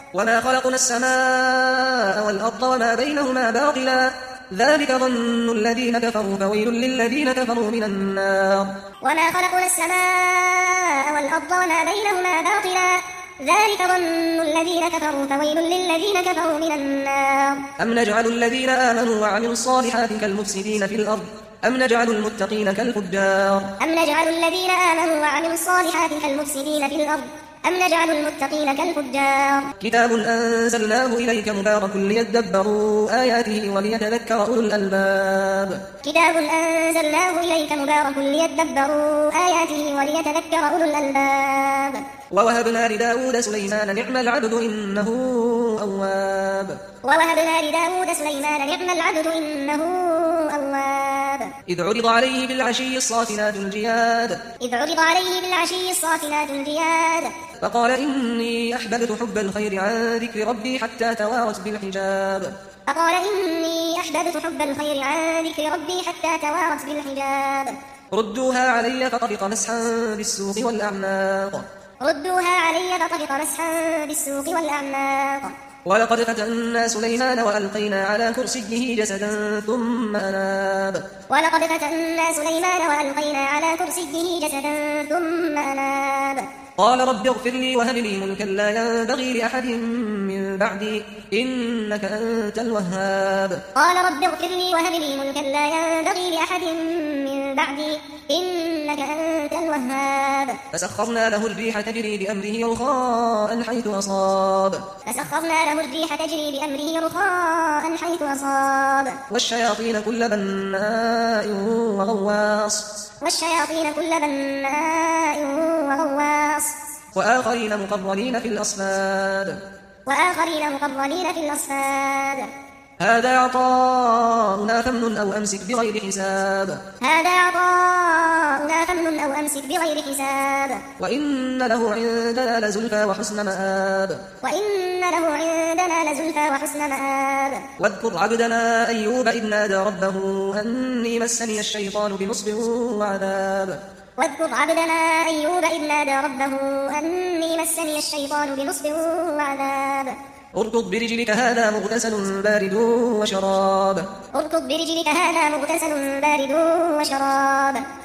وما خلقنا السماء والأرض وما بينهما باطلا ذلك ظن الذين كفروا فويل للذين كفروا من النار. وما خلقنا السماء والأرض وما بينهما باطلا ذلك ظن الذين كفروا فويل للذين كفروا من النار. أم نجعل الذين آمنوا وعملوا الصالحات كالمفسدين في الأرض أم نجعل المتقين كالفجار. أم نجعل الذين آمنوا وعملوا الصالحات كالمفسدين في الأرض أم نجعل المتقين كالفجار. كتاب أنزلناه إليك مبارك ليدبروا آياته وليتذكر أولو الألباب. كتاب أنزلناه إليك مبارك ليدبروا آياته وليتذكر أولو الألباب. ووهبنا لداود سليمان نعم العبد إنه أواب. ووهبنا لداود سليمان نعم العبد إنه أواب. إذ عرض عليه بالعشي الصافنات الجياد. إذ عرض عليه بالعشي الصافنات الجياد. فقال إني أحببت حب الخير عن ذكر ربي حتى توارت بالحجاب. فقال إني أحببت حب الخير عن ذكر ربي حتى توارت بالحجاب. ردوها علي فطفق مسحا بالسوق والأعناق. ردوها علي فطفق مسحا بالسوق والأعناق. ولقد فتنا سليمان وألقينا على كرسيه جسدا ثم أناب. ولقد فتنا سليمان وألقينا على كرسيه جسدا ثم أناب. قال رب اغفر لي وهب لي ملكا لا ينبغي لأحد من بعدي إنك أنت الوهاب. قال رب اغفر لي وهب لي ملكا لا ينبغي لأحد من بعدي إنك أنت الوهاب. فسخرنا له الريح تجري بأمره رخاء حيث أصاب. فسخرنا له الريح تجري بأمره رخاء حيث أصاب. والشياطين كل بناء وغواص. والشياطين كل بناء وغواص. وآخرين مقرنين في الأصفاد. وآخرين مقرنين في الأصفاد. هذا عطاؤنا فامنن أو أمسك بغير حساب. هذا عطاؤنا فامنن أو أمسك بغير حساب. وإن له عندنا لزلفى وحسن مآب. وإن له عندنا لزلفى وحسن مآب. واذكر عبدنا أيوب إذ نادى ربه أني مسني الشيطان بنصب وعذاب. واذكر عبدنا أيوب إذ نادى ربه أني مسني الشيطان بنصب وعذاب. اركض برجلك هذا مغتسل بارد وشراب. اركض برجلك هذا مغتسل بارد وشراب.